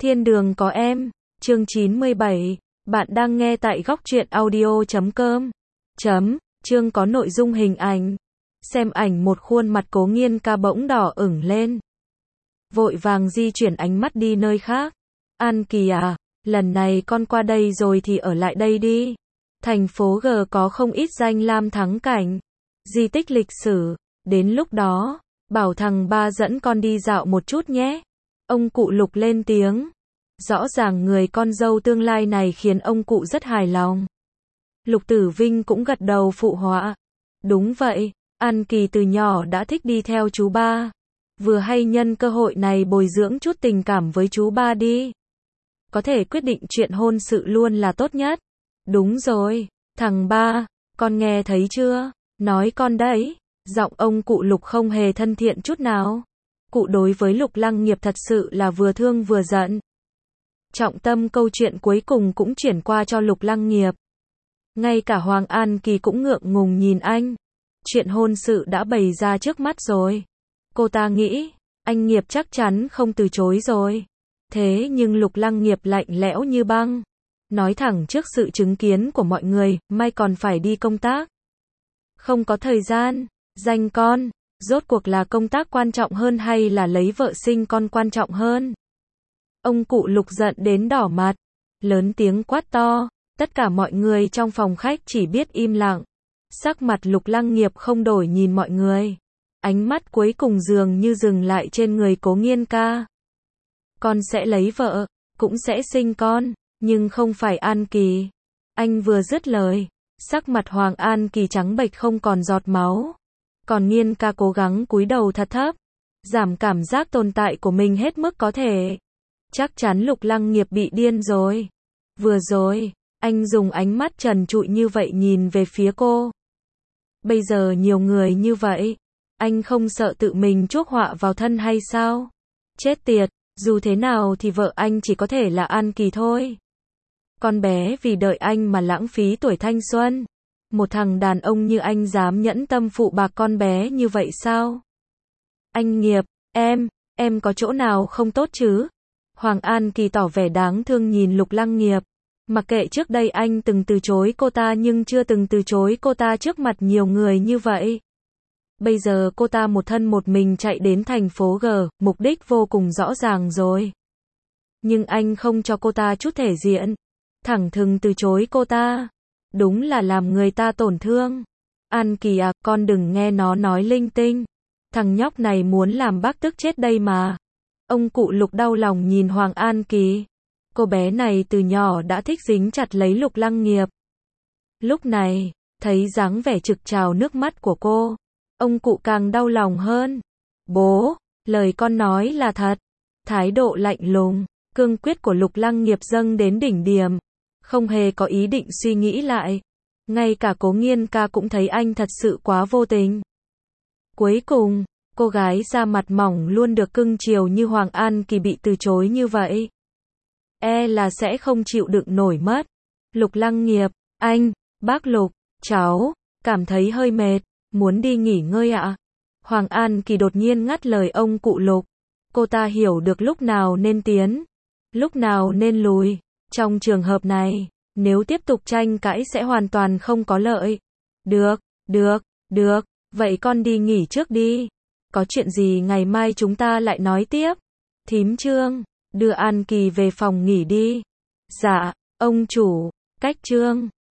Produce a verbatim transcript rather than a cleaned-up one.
Thiên đường có em, chương chín mươi bảy, bạn đang nghe tại góc truyện audio chấm com. Chấm, chương có nội dung hình ảnh. Xem ảnh một khuôn mặt Cố Nghiên Ca bỗng đỏ ửng lên. Vội vàng di chuyển ánh mắt đi nơi khác. An Kỳ à, lần này con qua đây rồi thì ở lại đây đi. Thành phố G có không ít danh lam thắng cảnh, di tích lịch sử, đến lúc đó, bảo thằng ba dẫn con đi dạo một chút nhé. Ông cụ Lục lên tiếng. Rõ ràng người con dâu tương lai này khiến ông cụ rất hài lòng. Lục Tử Vinh cũng gật đầu phụ họa. Đúng vậy, An Kỳ từ nhỏ đã thích đi theo chú ba. Vừa hay nhân cơ hội này bồi dưỡng chút tình cảm với chú ba đi. Có thể quyết định chuyện hôn sự luôn là tốt nhất. Đúng rồi, thằng ba, con nghe thấy chưa? Nói con đấy. Giọng ông cụ Lục không hề thân thiện chút nào. Cụ đối với Lục Lăng Nghiệp thật sự là vừa thương vừa giận. Trọng tâm câu chuyện cuối cùng cũng chuyển qua cho Lục Lăng Nghiệp. Ngay cả Hoàng An Kỳ cũng ngượng ngùng nhìn anh. Chuyện hôn sự đã bày ra trước mắt rồi. Cô ta nghĩ, anh Nghiệp chắc chắn không từ chối rồi. Thế nhưng Lục Lăng Nghiệp lạnh lẽo như băng. Nói thẳng trước sự chứng kiến của mọi người, mai còn phải đi công tác. Không có thời gian, danh con, rốt cuộc là công tác quan trọng hơn hay là lấy vợ sinh con quan trọng hơn? Ông cụ Lục giận đến đỏ mặt, lớn tiếng quát to, tất cả mọi người trong phòng khách chỉ biết im lặng. Sắc mặt Lục Lăng Nghiệp không đổi nhìn mọi người. Ánh mắt cuối cùng dường như dừng lại trên người Cố Nghiên Ca. Con sẽ lấy vợ, cũng sẽ sinh con, nhưng không phải An Kỳ. Anh vừa dứt lời, sắc mặt Hoàng An Kỳ trắng bệch không còn giọt máu. Còn Nghiên Ca cố gắng cúi đầu thật thấp, giảm cảm giác tồn tại của mình hết mức có thể. Chắc chắn Lục Lăng Nghiệp bị điên rồi. Vừa rồi, anh dùng ánh mắt trần trụi như vậy nhìn về phía cô. Bây giờ nhiều người như vậy, anh không sợ tự mình chuốc họa vào thân hay sao? Chết tiệt, dù thế nào thì vợ anh chỉ có thể là An Kỳ thôi. Con bé vì đợi anh mà lãng phí tuổi thanh xuân. Một thằng đàn ông như anh dám nhẫn tâm phụ bạc con bé như vậy sao? Anh Nghiệp, em, em có chỗ nào không tốt chứ? Hoàng An Kỳ tỏ vẻ đáng thương nhìn Lục Lăng Nghiệp. Mặc kệ trước đây anh từng từ chối cô ta nhưng chưa từng từ chối cô ta trước mặt nhiều người như vậy. Bây giờ cô ta một thân một mình chạy đến thành phố G, mục đích vô cùng rõ ràng rồi. Nhưng anh không cho cô ta chút thể diện. Thẳng thừng từ chối cô ta. Đúng là làm người ta tổn thương. An Kỳ à, con đừng nghe nó nói linh tinh. Thằng nhóc này muốn làm bác tức chết đây mà. Ông cụ Lục đau lòng nhìn Hoàng An Kỳ. Cô bé này từ nhỏ đã thích dính chặt lấy Lục Lăng Nghiệp. Lúc này, thấy dáng vẻ trực trào nước mắt của cô, ông cụ càng đau lòng hơn. Bố, lời con nói là thật. Thái độ lạnh lùng, cương quyết của Lục Lăng Nghiệp dâng đến đỉnh điểm. Không hề có ý định suy nghĩ lại. Ngay cả Cố Nghiên Ca cũng thấy anh thật sự quá vô tình. Cuối cùng, cô gái da mặt mỏng luôn được cưng chiều như Hoàng An Kỳ bị từ chối như vậy. E là sẽ không chịu đựng nổi mất. Lục Lăng Nghiệp, anh, bác Lục, cháu, cảm thấy hơi mệt, muốn đi nghỉ ngơi ạ. Hoàng An Kỳ đột nhiên ngắt lời ông cụ Lục. Cô ta hiểu được lúc nào nên tiến, lúc nào nên lùi. Trong trường hợp này, nếu tiếp tục tranh cãi sẽ hoàn toàn không có lợi. Được, được, được, vậy con đi nghỉ trước đi. Có chuyện gì ngày mai chúng ta lại nói tiếp. Thím Trương, đưa An Kỳ về phòng nghỉ đi. Dạ, ông chủ, cách Trương.